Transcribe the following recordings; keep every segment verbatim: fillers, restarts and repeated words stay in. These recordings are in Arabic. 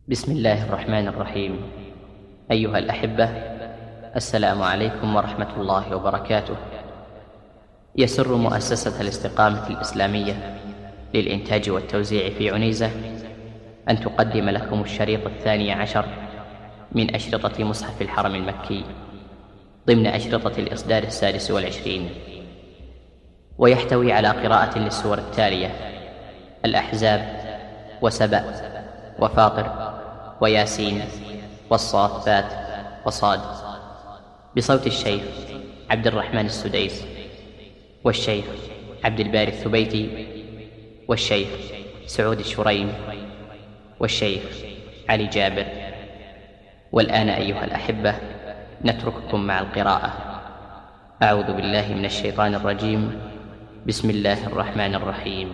بسم الله الرحمن الرحيم. أيها الأحبة، السلام عليكم ورحمة الله وبركاته. يسر مؤسسة الاستقامة الإسلامية للإنتاج والتوزيع في عنيزة أن تقدم لكم الشريط الثاني عشر من أشرطة مصحف الحرم المكي ضمن أشرطة الإصدار السادس والعشرين، ويحتوي على قراءة للسور التالية: الأحزاب، وسبأ، وفاطر، وياسين، والصافات، وصاد، بصوت الشيخ عبد الرحمن السديس، والشيخ عبد الباري الثبيتي، والشيخ سعود الشريم، والشيخ علي جابر. والآن أيها الأحبة نترككم مع القراءة. أعوذ بالله من الشيطان الرجيم. بسم الله الرحمن الرحيم.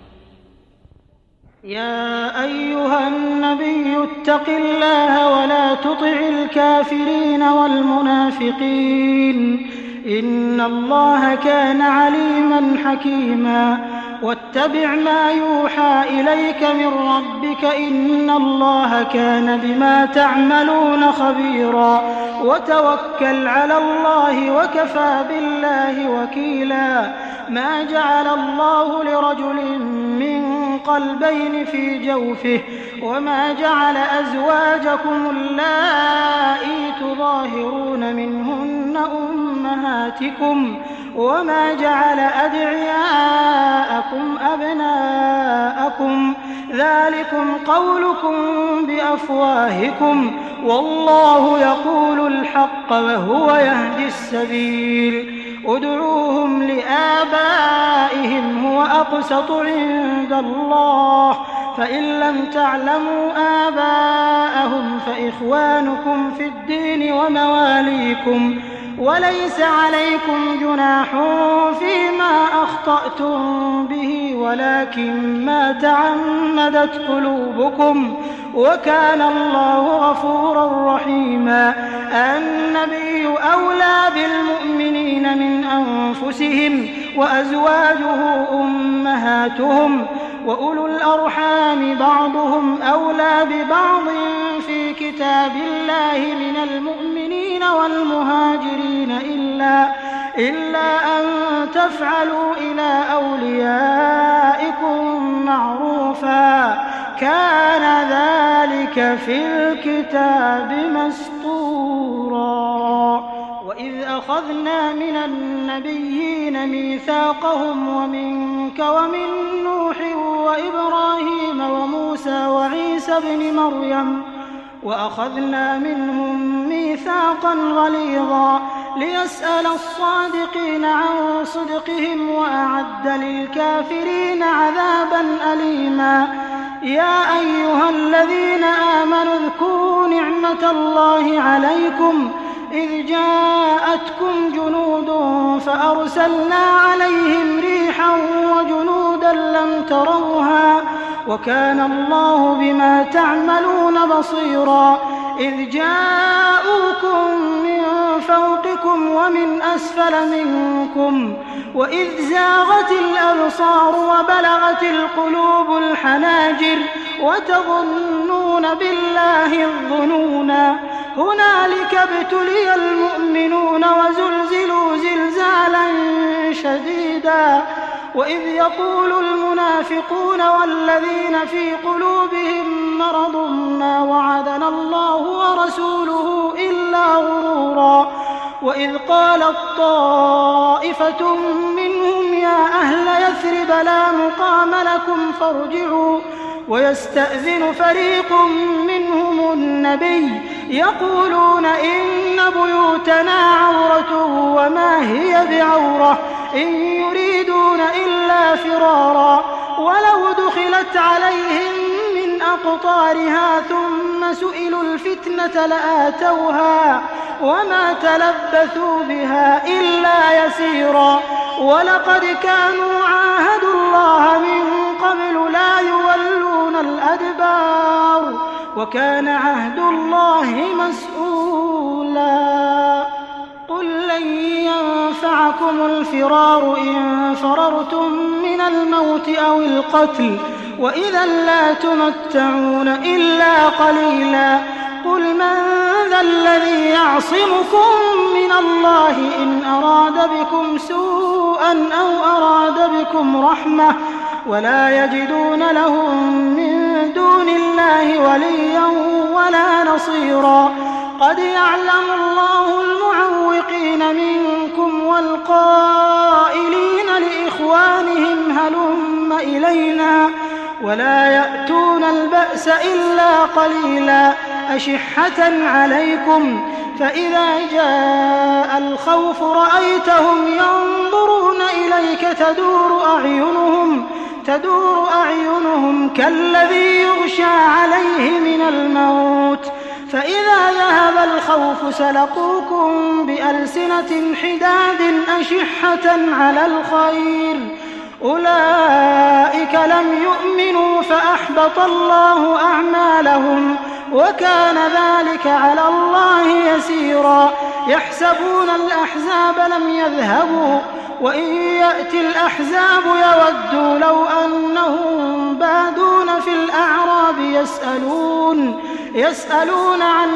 يا أيها النبي اتق الله ولا تطع الكافرين والمنافقين، إن الله كان عليما حكيما. واتبع ما يوحى إليك من ربك، إن الله كان بما تعملون خبيرا. وتوكل على الله وكفى بالله وكيلا. ما جعل الله لرجل من قلبين في جوفه، وما جعل أزواجكم اللائي تظاهرون منهن أمهاتكم، وما جعل أدعياءكم أبناءكم، ذلكم قولكم بأفواهكم، والله يقول الحق وهو يهدي السبيل. ادعوهم لآبائهم هو أقسط عند الله، فإن لم تعلموا آباءهم فإخوانكم في الدين ومواليكم، وليس عليكم جناح فيما أخطأتم به، ولكن ما تعمدت قلوبكم، وكان الله غفورا رحيما. النبي أولى بالمؤمنين من أنفسهم، وأزواجه أمهاتهم، وأولو الأرحام بعضهم أولى ببعض في كتاب الله من المؤمنين والمهاجرين إلا, إلا أن تفعلوا إلى أوليائكم معروفا، كان ذلك في الكتاب مسطورا. وإذ أخذنا من النبيين ميثاقهم ومنك ومن نوح وإبراهيم وموسى وعيسى ابن مريم، وأخذنا منهم ميثاقا غليظا ليسأل الصادقين عن صدقهم، وأعد للكافرين عذابا أليما. يا أيها الذين آمنوا اذكروا نعمة الله عليكم إذ جاءتكم جنود فأرسلنا عليهم ريحا وجنودا لم تروها، وكان الله بما تعملون بصيرا. إذ جاءوكم من فوقكم ومن أسفل منكم، وإذ زاغت الأبصار وبلغت القلوب الحناجر، وتظنون بالله الظنونا. هنالك ابتلي المؤمنون وزلزلوا زلزالا شديدا. وإذ يقول المنافقون والذين في قلوبهم مرض ما وعدنا الله ورسوله إلا غرورا. وإذ قالت طائفة منهم يا أهل يثرب لا مقام لكم فارجعوا، ويستأذن فريق منهم النبي يقولون إن بيوتنا عورة وما هي بعورة، إن يريدون إلا فرارا، ولو دخلت عليهم من أقطارها ثم سئلوا الفتنة لآتوها وما تلبثوا بها إلا يسيرا. ولقد كانوا عاهدوا الله من قبل لا يولون الأدبار، وكان عهد الله مسؤولا. قل لن ينفعكم الفرار إن فررتم من الموت أو القتل، وإذا لا تمتعون إلا قليلا قل من ذا الذي يعصمكم من الله إن أراد بكم سوءا أو أراد بكم رحمة ولا يجدون لهم من دون الله وليا ولا نصيرا قد يعلم الله المعوقين منكم والقائلين لإخوانهم هلم إلينا ولا يأتون البأس إلا قليلا أشحة عليكم فإذا جاء الخوف رأيتهم ينظرون إليك تدور أعينهم تدور أعينهم كالذي يغشى عليه من الموت فإذا ذهب الخوف سلقوكم بألسنة حداد أشحة على الخير أولئك لم يؤمنوا فأحبط الله أعمالهم وكان ذلك على الله يسيرا يحسبون الأحزاب لم يذهبوا وإن يأتي الأحزاب يودوا لو أنهم بادون في الأعراب يسألون يسألون عن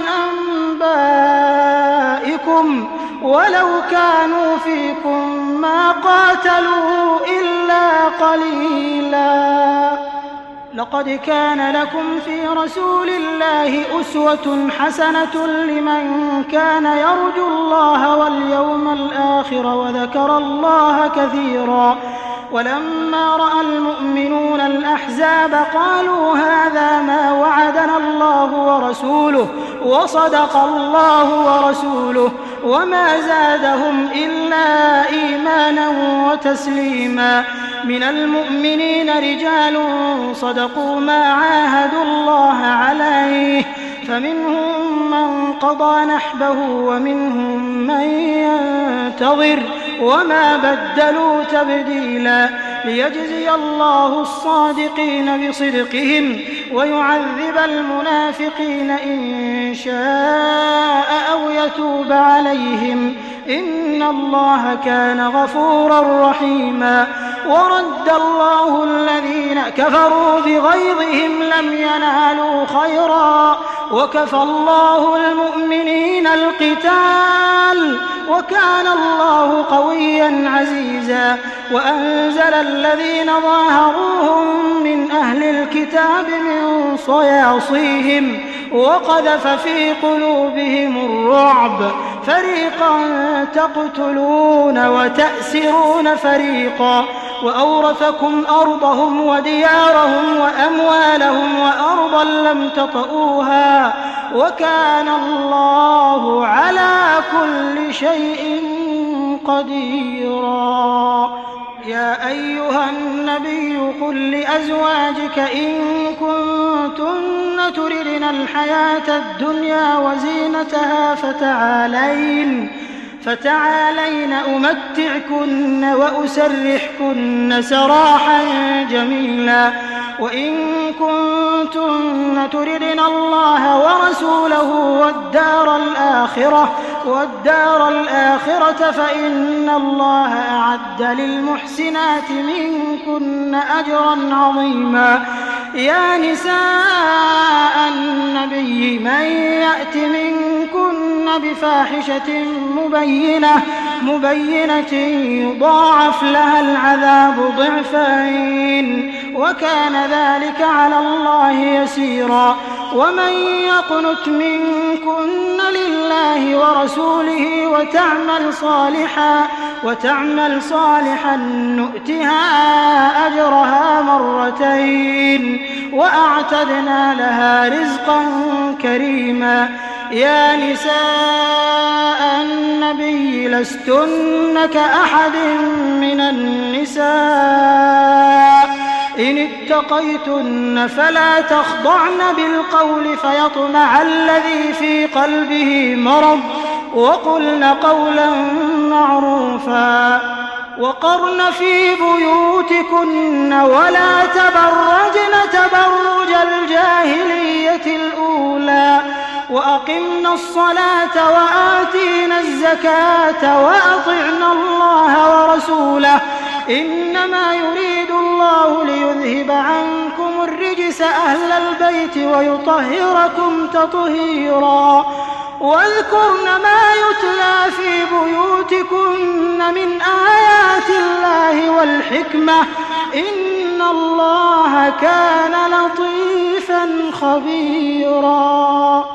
أنبائكم ولو كانوا فيكم ما قاتلوا إلا قليلا لقد كان لكم في رسول الله أسوة حسنة لمن كان يرجو الله واليوم الآخر وذكر الله كثيرا ولما رأى المؤمنون الأحزاب قالوا هذا ما وعدنا الله ورسوله وصدق الله ورسوله وما زادهم إلا إيمانا وتسليما من المؤمنين رجال صدقوا ما عاهدوا الله عليه فمنهم من قضى نحبه ومنهم من ينتظر وما بدلوا تبديلا ليجزي الله الصادقين بصدقهم ويعذب المنافقين إن شاء أو يتوب عليهم إن الله كان غفورا رحيما ورد الله الذين كفروا بغيظهم لم ينالوا خيرا وكفى الله المؤمنين القتال وكان الله قويا عزيزا وأنزل الذين ظاهروهم من أهل الكتاب من صياصيهم وقذف في قلوبهم الرعب فريقا تقتلون وتأسرون فريقا وأورثكم أرضهم وديارهم وأموالهم وأرضا لم تطئوها وكان الله على كل شيء قديرا يا أيها النبي قل لأزواجك إن كنتن تردن الحياة الدنيا وزينتها فتعالين فتعالين أمتعكن وأسرحكن سراحا جميلا وإن كنتن تردن الله ورسوله والدار الآخرة والدار الآخرة فإن الله أعد للمحسنات منكن أجرا عظيما يا نساء النبي من يأت منكن بفاحشة مبينة مبينة يضاعف لها العذاب ضعفين وكان ذلك على الله يسيرا ومن يقنت منكن لله ورسوله وتعمل صالحا وتعمل صالحا نؤتها أجرها مرتين وأعتدنا لها رزقا كريما يا نساء النبي لستن كأحد من النساء إن اتقيتن فلا تخضعن بالقول فيطمع الذي في قلبه مرض وقلن قولا معروفا وقرن في بيوتكن ولا تبرجن تبرج الجاهلية الأولى وأقمنا الصلاة وآتينا الزكاة وأطعنا الله ورسوله إنما يريد الله الله ليذهب عنكم الرجس أهل البيت ويطهركم تطهيرا واذكرن ما يتلى في بيوتكن من آيات الله والحكمة إن الله كان لطيفا خبيرا.